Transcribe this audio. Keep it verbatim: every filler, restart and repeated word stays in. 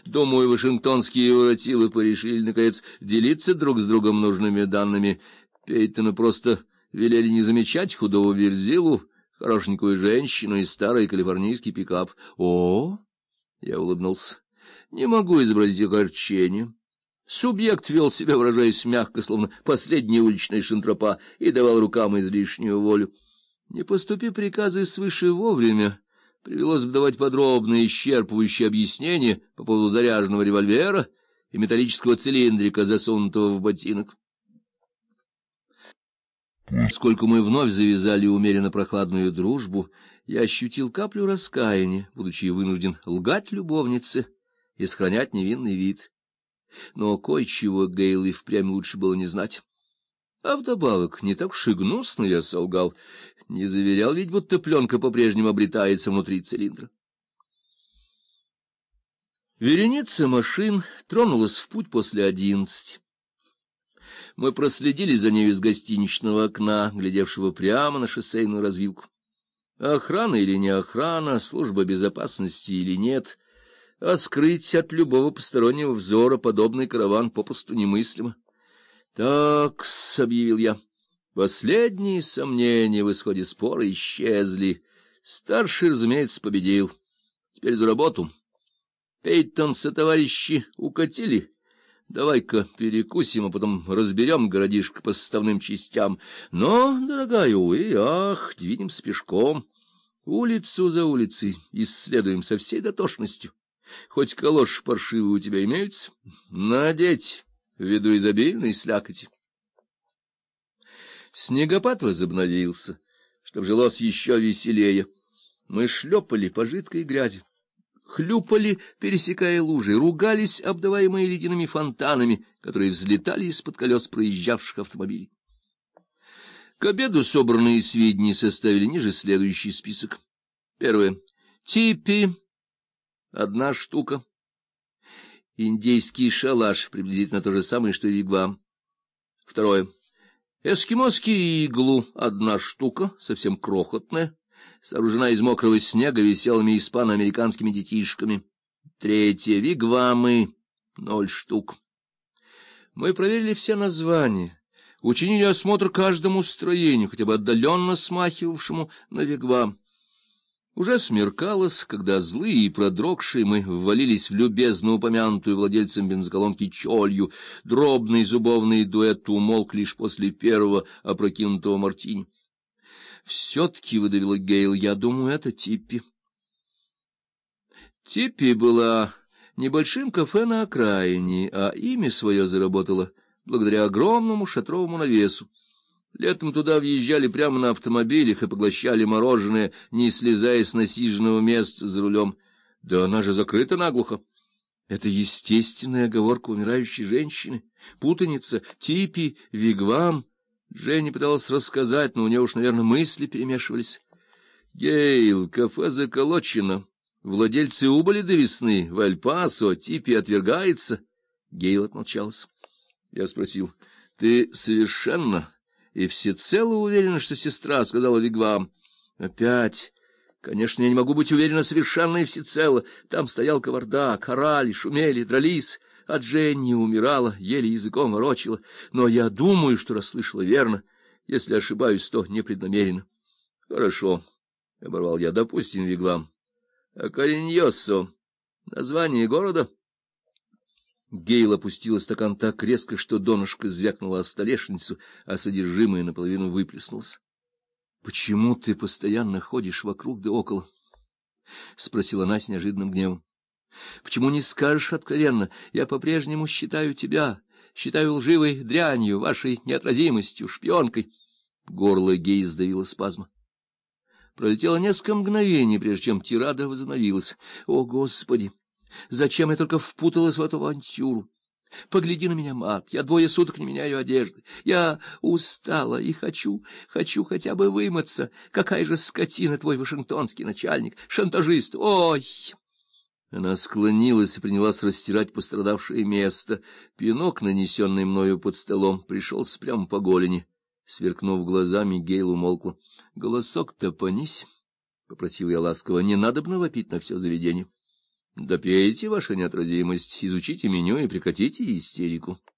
Думаю, вашингтонские воротилы порешили, наконец, делиться друг с другом нужными данными. Пейтону просто велели не замечать худого Верзилу, хорошенькую женщину и старый калифорнийский пикап. О, я улыбнулся. Не могу изобразить огорчение. Субъект вел себя, выражаясь мягко, словно последняя уличная шантропа, и давал рукам излишнюю волю. Не поступи приказы свыше вовремя, привелось бы давать подробные, исчерпывающие объяснения по поводу заряженного револьвера и металлического цилиндрика, засунутого в ботинок. Поскольку мы вновь завязали умеренно прохладную дружбу, я ощутил каплю раскаяния, будучи вынужден лгать любовнице и сохранять невинный вид. Но кое-чего Гейл и впрямь лучше было не знать. А вдобавок, не так уж и гнусно я солгал. Не заверял ведь, будто пленка по-прежнему обретается внутри цилиндра. Вереница машин тронулась в путь после одиннадцати. Мы проследили за нею из гостиничного окна, глядевшего прямо на шоссейную развилку. Охрана или не охрана, служба безопасности или нет, а скрыть от любого постороннего взора подобный караван попросту немыслимо. «Так-с», — объявил я. Последние сомнения в исходе спора исчезли. Старший, разумеется, победил. Теперь за работу. Пейтон со товарищи укатили. Давай-ка перекусим, а потом разберем городишко по составным частям. Но, дорогая, увы, ах, двинемся пешком. Улицу за улицей исследуем со всей дотошностью. Хоть калоши паршивые у тебя имеются? Надеть, ввиду изобильной слякоти. Снегопад возобновился, чтоб жилось еще веселее. Мы шлепали по жидкой грязи, хлюпали, пересекая лужи, ругались, обдаваемые ледяными фонтанами, которые взлетали из-под колес проезжавших автомобилей. К обеду собранные сведения составили ниже следующий список. Первое. Типи. Одна штука. Индейский шалаш, приблизительно то же самое, что и вигвам. Второе. Эскимосский иглу — одна штука, совсем крохотная, сооружена из мокрого снега веселыми испано-американскими детишками. Третье. Вигвамы — ноль штук. Мы проверили все названия, учинили осмотр каждому строению, хотя бы отдаленно смахивавшему на вигвам. Уже смеркалось, когда злые и продрогшие мы ввалились в любезно упомянутую владельцем бензоколонки чолью. Дробный зубовный дуэт умолк лишь после первого опрокинутого мартини. Все-таки, — выдавила Гейл, — я думаю, это Типпи. Типпи была небольшим кафе на окраине, а имя свое заработала благодаря огромному шатровому навесу. Летом туда въезжали прямо на автомобилях и поглощали мороженое, не слезая с насиженного места за рулем. Да она же закрыта наглухо. Это естественная оговорка умирающей женщины. Путаница, типи, вигвам. Дженни пыталась рассказать, но у нее уж, наверное, мысли перемешивались. Гейл, кафе заколочено. Владельцы убыли до весны. В Эль-Пасо типи отвергается. Гейл отмолчалась. Я спросил: ты совершенно и всецело уверена, что сестра сказала вигвам? Опять. Конечно, я не могу быть уверена совершенно и всецело. Там стоял кавардак, орали, шумели, дрались, а Дженни умирала, еле языком ворочила. Но я думаю, что расслышала верно. Если ошибаюсь, то непреднамеренно. Хорошо, — оборвал я, — допустим, вигвам. А Кариньоссо — название города? Гейл опустила стакан так резко, что донышко звякнуло о столешницу, а содержимое наполовину выплеснулось. — Почему ты постоянно ходишь вокруг да около? — спросила она с неожиданным гневом. — Почему не скажешь откровенно? Я по-прежнему считаю тебя, считаю лживой дрянью, вашей неотразимостью, шпионкой. Горло Гейл сдавило спазма. Пролетело несколько мгновений, прежде чем тирада возобновилась. О, Господи! Зачем я только впуталась в эту авантюру? Погляди на меня, Мат, я двое суток не меняю одежды. Я устала и хочу, хочу хотя бы вымыться. Какая же скотина твой вашингтонский начальник, шантажист, ой! Она склонилась и принялась растирать пострадавшее место. Пинок, нанесенный мною под столом, пришелся прямо по голени. Сверкнув глазами, Гейл умолкла. — Голосок-то понизь, — попросил я ласково, — не надобно вопить на все заведение. Допейте, ваша неотразимость, изучите меню и прекратите истерику.